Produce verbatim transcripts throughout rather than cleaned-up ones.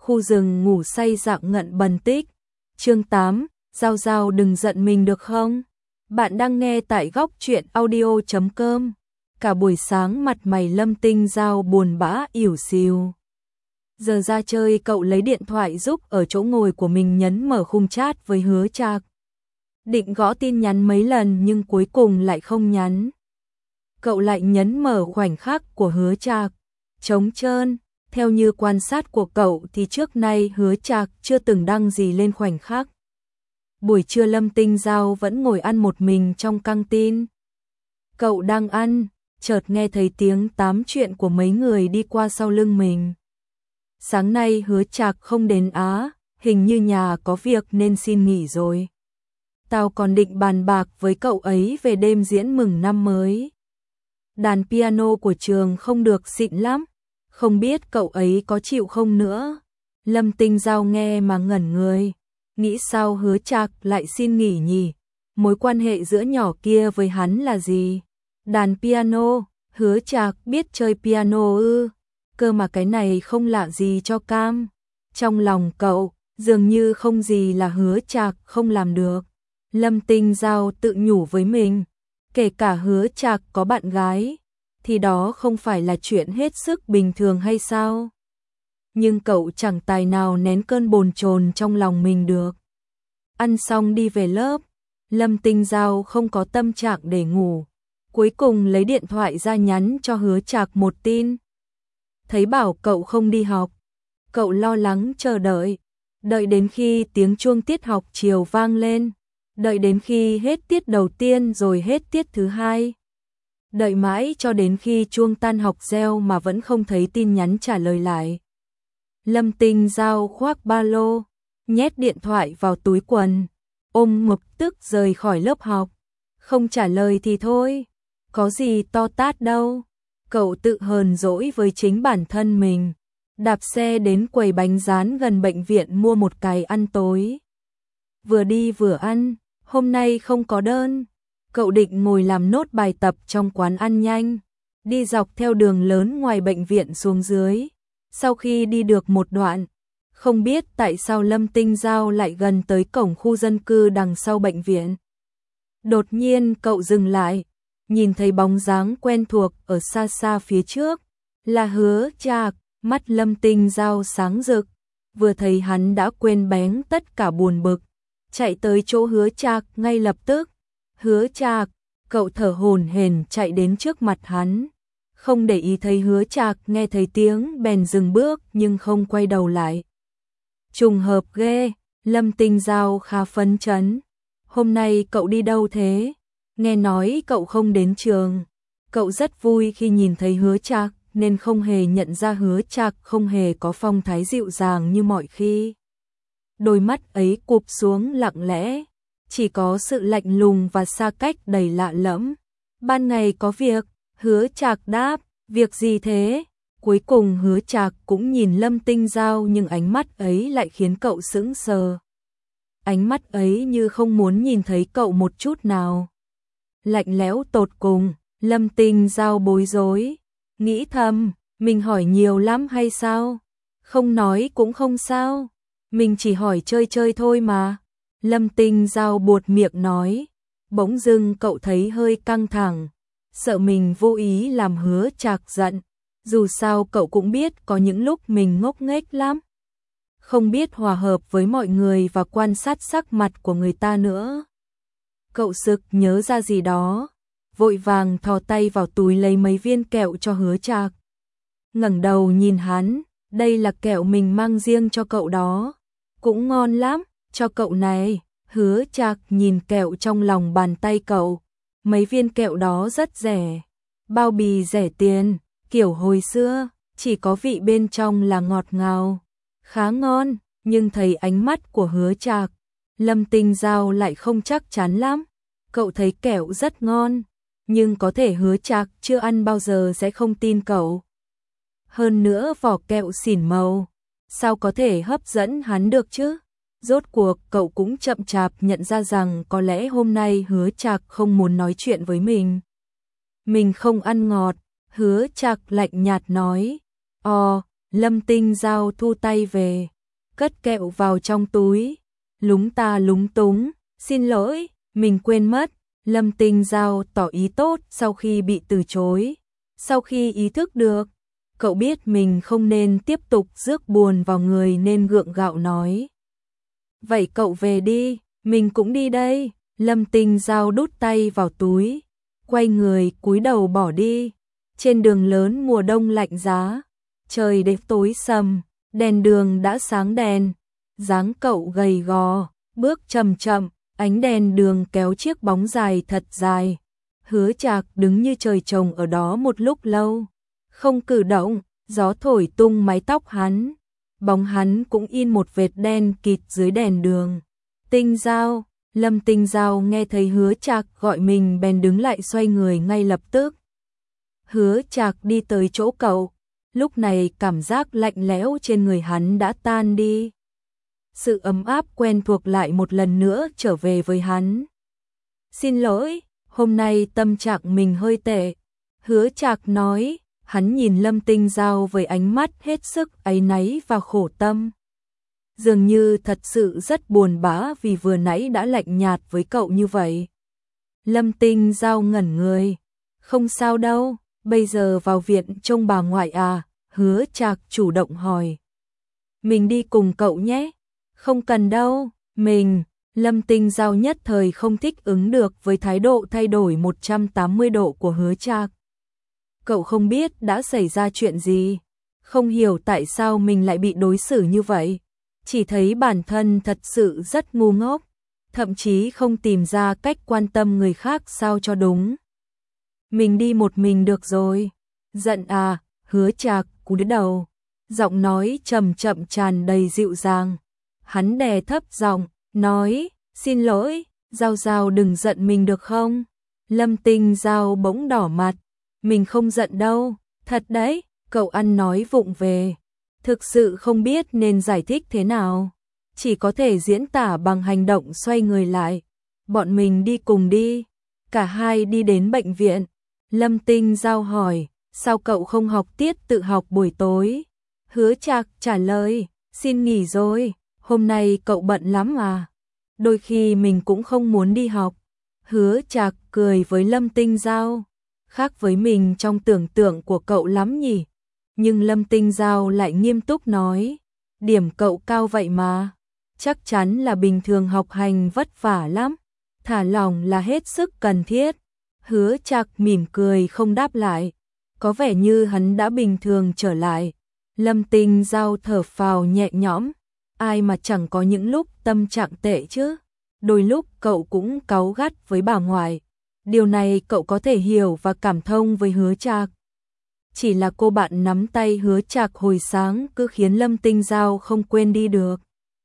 khu rừng ngủ say dạng ngận bần tích. Chương tám, Giao Giao đừng giận mình được không? Bạn đang nghe tại góc truyện audio chấm com. Cả buổi sáng mặt mày Lâm Tinh Giao buồn bã ỉu xìu. Giờ ra chơi cậu lấy điện thoại giúp ở chỗ ngồi của mình nhấn mở khung chat với Hứa Trạc. Định gõ tin nhắn mấy lần nhưng cuối cùng lại không nhắn. Cậu lại nhấn mở khoảnh khắc của Hứa Trạc. Trống trơn, theo như quan sát của cậu thì trước nay Hứa Trạc chưa từng đăng gì lên khoảnh khắc. Buổi trưa Lâm Tinh Giao vẫn ngồi ăn một mình trong căng tin. Cậu đang ăn, chợt nghe thấy tiếng tám chuyện của mấy người đi qua sau lưng mình. Sáng nay Hứa Trạc không đến Á, hình như nhà có việc nên xin nghỉ rồi. Tao còn định bàn bạc với cậu ấy về đêm diễn mừng năm mới. Đàn piano của trường không được xịn lắm, không biết cậu ấy có chịu không nữa. Lâm Tinh Giao nghe mà ngẩn người, nghĩ sao Hứa Trạc lại xin nghỉ nhỉ? Mối quan hệ giữa nhỏ kia với hắn là gì? Đàn piano, Hứa Trạc biết chơi piano ư? Cơ mà cái này không lạ gì cho Cam. Trong lòng cậu, dường như không gì là Hứa Trạc không làm được. Lâm Tinh Giao tự nhủ với mình, kể cả Hứa Trạc có bạn gái, thì đó không phải là chuyện hết sức bình thường hay sao? Nhưng cậu chẳng tài nào nén cơn bồn chồn trong lòng mình được. Ăn xong đi về lớp, Lâm Tinh Giao không có tâm trạng để ngủ. Cuối cùng lấy điện thoại ra nhắn cho Hứa Trạc một tin. Thấy bảo cậu không đi học, cậu lo lắng chờ đợi. Đợi đến khi tiếng chuông tiết học chiều vang lên. Đợi đến khi hết tiết đầu tiên rồi hết tiết thứ hai. Đợi mãi cho đến khi chuông tan học reo mà vẫn không thấy tin nhắn trả lời lại. Lâm Tinh Giao khoác ba lô, nhét điện thoại vào túi quần, ôm ngực tức rời khỏi lớp học. Không trả lời thì thôi, có gì to tát đâu. Cậu tự hờn dỗi với chính bản thân mình. Đạp xe đến quầy bánh rán gần bệnh viện mua một cái ăn tối. Vừa đi vừa ăn, hôm nay không có đơn. Cậu định ngồi làm nốt bài tập trong quán ăn nhanh, đi dọc theo đường lớn ngoài bệnh viện xuống dưới. Sau khi đi được một đoạn, không biết tại sao Lâm Tinh Giao lại gần tới cổng khu dân cư đằng sau bệnh viện. Đột nhiên cậu dừng lại, nhìn thấy bóng dáng quen thuộc ở xa xa phía trước, là Hứa Trạc. Mắt Lâm Tinh Giao sáng rực, vừa thấy hắn đã quên bén tất cả buồn bực, chạy tới chỗ Hứa Trạc ngay lập tức. Hứa Trạc, cậu thở hổn hển chạy đến trước mặt hắn, không để ý thấy Hứa Trạc nghe thấy tiếng bèn dừng bước nhưng không quay đầu lại. Trùng hợp ghê, Lâm Tinh Giao khá phấn chấn. Hôm nay cậu đi đâu thế? Nghe nói cậu không đến trường. Cậu rất vui khi nhìn thấy Hứa Trạc nên không hề nhận ra Hứa Trạc không hề có phong thái dịu dàng như mọi khi. Đôi mắt ấy cụp xuống lặng lẽ, chỉ có sự lạnh lùng và xa cách đầy lạ lẫm. Ban ngày có việc, Hứa Trạc đáp, việc gì thế? Cuối cùng Hứa Trạc cũng nhìn Lâm Tinh Giao nhưng ánh mắt ấy lại khiến cậu sững sờ. Ánh mắt ấy như không muốn nhìn thấy cậu một chút nào. Lạnh lẽo tột cùng, Lâm Tinh Giao bối rối, nghĩ thầm, mình hỏi nhiều lắm hay sao? Không nói cũng không sao, mình chỉ hỏi chơi chơi thôi mà. Lâm Tinh Giao buột miệng nói, bỗng dưng cậu thấy hơi căng thẳng, sợ mình vô ý làm Hứa Trạc giận. Dù sao cậu cũng biết có những lúc mình ngốc nghếch lắm, không biết hòa hợp với mọi người và quan sát sắc mặt của người ta nữa. Cậu sực nhớ ra gì đó, vội vàng thò tay vào túi lấy mấy viên kẹo cho Hứa Trạc. Ngẩng đầu nhìn hắn, đây là kẹo mình mang riêng cho cậu đó, cũng ngon lắm, cho cậu này. Hứa Trạc nhìn kẹo trong lòng bàn tay cậu, mấy viên kẹo đó rất rẻ, bao bì rẻ tiền, kiểu hồi xưa, chỉ có vị bên trong là ngọt ngào, khá ngon. Nhưng thấy ánh mắt của Hứa Trạc, Lâm Tinh Giao lại không chắc chắn lắm. Cậu thấy kẹo rất ngon, nhưng có thể Hứa Trạc chưa ăn bao giờ sẽ không tin cậu. Hơn nữa vỏ kẹo xỉn màu, sao có thể hấp dẫn hắn được chứ? Rốt cuộc cậu cũng chậm chạp nhận ra rằng có lẽ hôm nay Hứa Trạc không muốn nói chuyện với mình. Mình không ăn ngọt, Hứa Trạc lạnh nhạt nói. Ồ, Lâm Tinh Giao thu tay về, cất kẹo vào trong túi. Lúng ta lúng túng, xin lỗi, mình quên mất. Lâm Tinh Giao tỏ ý tốt sau khi bị từ chối. Sau khi ý thức được, cậu biết mình không nên tiếp tục rước buồn vào người nên gượng gạo nói. Vậy cậu về đi, mình cũng đi đây. Lâm Tinh Giao đút tay vào túi, quay người cúi đầu bỏ đi. Trên đường lớn mùa đông lạnh giá, trời đẹp tối sầm, đèn đường đã sáng đèn. Dáng cậu gầy gò, bước chậm chậm, ánh đèn đường kéo chiếc bóng dài thật dài. Hứa Trạc đứng như trời trồng ở đó một lúc lâu, không cử động, gió thổi tung mái tóc hắn. Bóng hắn cũng in một vệt đen kịt dưới đèn đường. Tinh Giao, Lâm Tinh Giao nghe thấy Hứa Trạc gọi mình bèn đứng lại xoay người ngay lập tức. Hứa Trạc đi tới chỗ cậu, lúc này cảm giác lạnh lẽo trên người hắn đã tan đi. Sự ấm áp quen thuộc lại một lần nữa trở về với hắn. Xin lỗi, hôm nay tâm trạng mình hơi tệ. Hứa Trạc nói, hắn nhìn Lâm Tinh Giao với ánh mắt hết sức áy náy và khổ tâm. Dường như thật sự rất buồn bã vì vừa nãy đã lạnh nhạt với cậu như vậy. Lâm Tinh Giao ngẩn người. Không sao đâu, bây giờ vào viện trông bà ngoại à? Hứa Trạc chủ động hỏi. Mình đi cùng cậu nhé. Không cần đâu, mình. Lâm Tinh Giao nhất thời không thích ứng được với thái độ thay đổi một trăm tám mươi độ của Hứa Trạc. Cậu không biết đã xảy ra chuyện gì, không hiểu tại sao mình lại bị đối xử như vậy. Chỉ thấy bản thân thật sự rất ngu ngốc, thậm chí không tìm ra cách quan tâm người khác sao cho đúng. Mình đi một mình được rồi. Giận à? Hứa Trạc cúi đầu, giọng nói trầm chậm tràn đầy dịu dàng. Hắn đè thấp giọng, nói, xin lỗi, Giao Giao đừng giận mình được không? Lâm Tinh Giao bỗng đỏ mặt, mình không giận đâu, thật đấy, cậu ăn nói vụng về. Thực sự không biết nên giải thích thế nào, chỉ có thể diễn tả bằng hành động xoay người lại. Bọn mình đi cùng đi. Cả hai đi đến bệnh viện. Lâm Tinh Giao hỏi, sao cậu không học tiết tự học buổi tối? Hứa Trạc trả lời, xin nghỉ rồi, hôm nay cậu bận lắm à? Đôi khi mình cũng không muốn đi học. Hứa Trạc cười với Lâm Tinh Giao, khác với mình trong tưởng tượng của cậu lắm nhỉ? Nhưng Lâm Tinh Giao lại nghiêm túc nói, điểm cậu cao vậy mà, chắc chắn là bình thường học hành vất vả lắm, thả lỏng là hết sức cần thiết. Hứa Trạc mỉm cười không đáp lại, có vẻ như hắn đã bình thường trở lại. Lâm Tinh Giao thở phào nhẹ nhõm, ai mà chẳng có những lúc tâm trạng tệ chứ. Đôi lúc cậu cũng cáu gắt với bà ngoại, điều này cậu có thể hiểu và cảm thông với Hứa Trạc. Chỉ là cô bạn nắm tay Hứa Trạc hồi sáng cứ khiến Lâm Tinh Giao không quên đi được.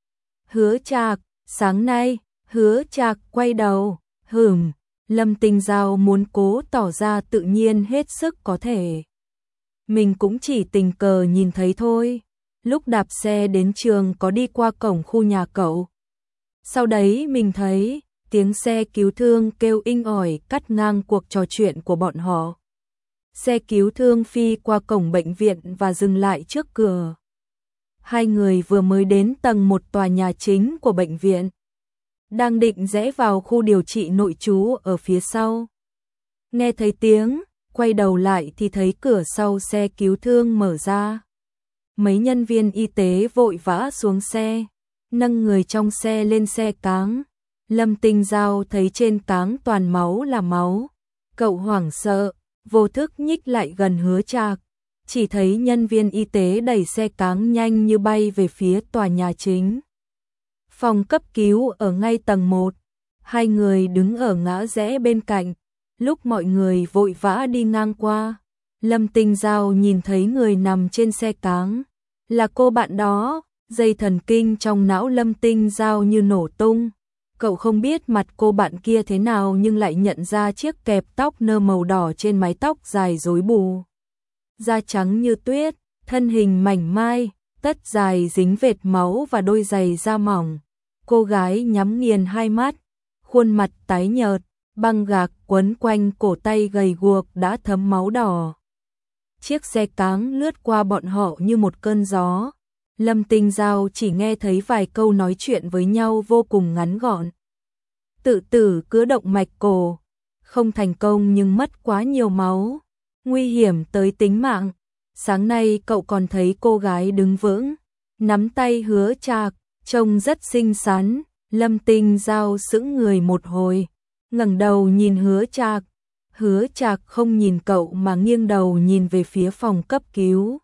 Hứa Trạc, sáng nay. Hứa Trạc quay đầu, hửm. Lâm Tinh Giao muốn cố tỏ ra tự nhiên hết sức có thể. Mình cũng chỉ tình cờ nhìn thấy thôi. Lúc đạp xe đến trường có đi qua cổng khu nhà cậu. Sau đấy mình thấy tiếng xe cứu thương kêu inh ỏi cắt ngang cuộc trò chuyện của bọn họ. Xe cứu thương phi qua cổng bệnh viện và dừng lại trước cửa. Hai người vừa mới đến tầng một tòa nhà chính của bệnh viện, đang định rẽ vào khu điều trị nội trú ở phía sau. Nghe thấy tiếng, quay đầu lại thì thấy cửa sau xe cứu thương mở ra. Mấy nhân viên y tế vội vã xuống xe, nâng người trong xe lên xe cáng. Lâm Tinh Giao thấy trên cáng toàn máu là máu. Cậu hoảng sợ, vô thức nhích lại gần Hứa Trạc. Chỉ thấy nhân viên y tế đẩy xe cáng nhanh như bay về phía tòa nhà chính. Phòng cấp cứu ở ngay tầng một. Hai người đứng ở ngã rẽ bên cạnh. Lúc mọi người vội vã đi ngang qua, Lâm Tinh Giao nhìn thấy người nằm trên xe cáng. Là cô bạn đó. Dây thần kinh trong não Lâm Tinh Giao như nổ tung. Cậu không biết mặt cô bạn kia thế nào nhưng lại nhận ra chiếc kẹp tóc nơ màu đỏ trên mái tóc dài rối bù. Da trắng như tuyết, thân hình mảnh mai, tất dài dính vệt máu và đôi giày da mỏng. Cô gái nhắm nghiền hai mắt, khuôn mặt tái nhợt, băng gạc quấn quanh cổ tay gầy guộc đã thấm máu đỏ. Chiếc xe cáng lướt qua bọn họ như một cơn gió. Lâm Tinh Giao chỉ nghe thấy vài câu nói chuyện với nhau vô cùng ngắn gọn. Tự tử cứa động mạch cổ, không thành công nhưng mất quá nhiều máu, nguy hiểm tới tính mạng. Sáng nay cậu còn thấy cô gái đứng vững, nắm tay Hứa Trạc, trông rất xinh xắn. Lâm Tinh Giao sững người một hồi, ngẩng đầu nhìn Hứa Trạc. Hứa Trạc không nhìn cậu mà nghiêng đầu nhìn về phía phòng cấp cứu.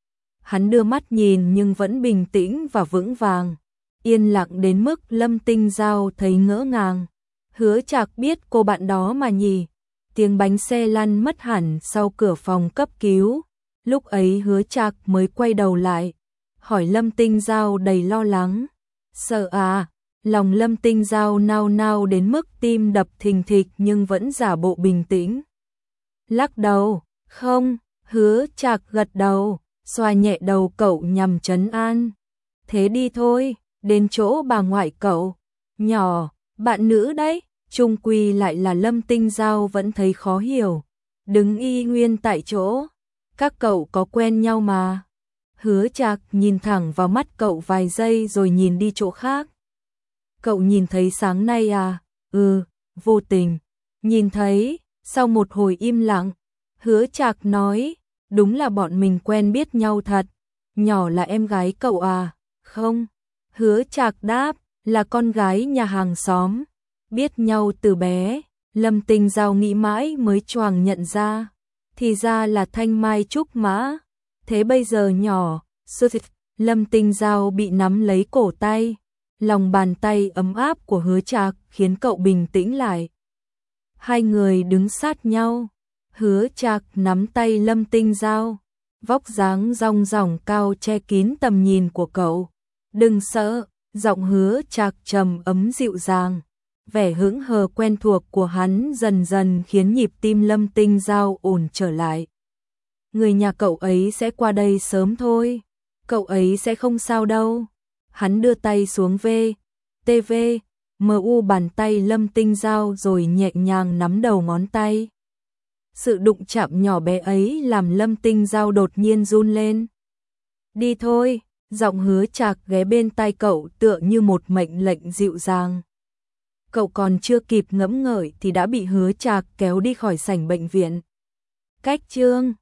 Hắn đưa mắt nhìn nhưng vẫn bình tĩnh và vững vàng, yên lặng đến mức Lâm Tinh Giao thấy ngỡ ngàng. Hứa Trạc biết cô bạn đó mà nhỉ? Tiếng bánh xe lăn mất hẳn sau cửa phòng cấp cứu. Lúc ấy Hứa Trạc mới quay đầu lại, hỏi Lâm Tinh Giao đầy lo lắng. Sợ à? Lòng Lâm Tinh Giao nao nao đến mức tim đập thình thịch nhưng vẫn giả bộ bình tĩnh. Lắc đầu, không. Hứa Trạc gật đầu, xoa nhẹ đầu cậu nhằm trấn an. Thế đi thôi, đến chỗ bà ngoại cậu. Nhỏ, bạn nữ đấy. Chung quy lại là Lâm Tinh Giao vẫn thấy khó hiểu, đứng y nguyên tại chỗ. Các cậu có quen nhau mà. Hứa Trạc nhìn thẳng vào mắt cậu vài giây rồi nhìn đi chỗ khác. Cậu nhìn thấy sáng nay à? Ừ, vô tình. Nhìn thấy, sau một hồi im lặng, Hứa Trạc nói, đúng là bọn mình quen biết nhau thật. Nhỏ là em gái cậu à? Không. Hứa Trạc đáp, là con gái nhà hàng xóm. Biết nhau từ bé. Lâm Tinh Giao nghĩ mãi mới choàng nhận ra. Thì ra là Thanh Mai Trúc Mã. Thế bây giờ nhỏ, Lâm Tinh Giao bị nắm lấy cổ tay. Lòng bàn tay ấm áp của Hứa Trạc khiến cậu bình tĩnh lại. Hai người đứng sát nhau. Hứa Trạc nắm tay Lâm Tinh Giao. Vóc dáng rong ròng cao che kín tầm nhìn của cậu. Đừng sợ, giọng Hứa Trạc trầm ấm dịu dàng. Vẻ hững hờ quen thuộc của hắn dần dần khiến nhịp tim Lâm Tinh Giao ổn trở lại. Người nhà cậu ấy sẽ qua đây sớm thôi. Cậu ấy sẽ không sao đâu. Hắn đưa tay xuống V, tê vê, mờ u bàn tay Lâm Tinh Giao rồi nhẹ nhàng nắm đầu ngón tay. Sự đụng chạm nhỏ bé ấy làm Lâm Tinh Giao đột nhiên run lên. Đi thôi, giọng Hứa Trạc ghé bên tai cậu tựa như một mệnh lệnh dịu dàng. Cậu còn chưa kịp ngẫm ngợi thì đã bị Hứa Trạc kéo đi khỏi sảnh bệnh viện. Cách chương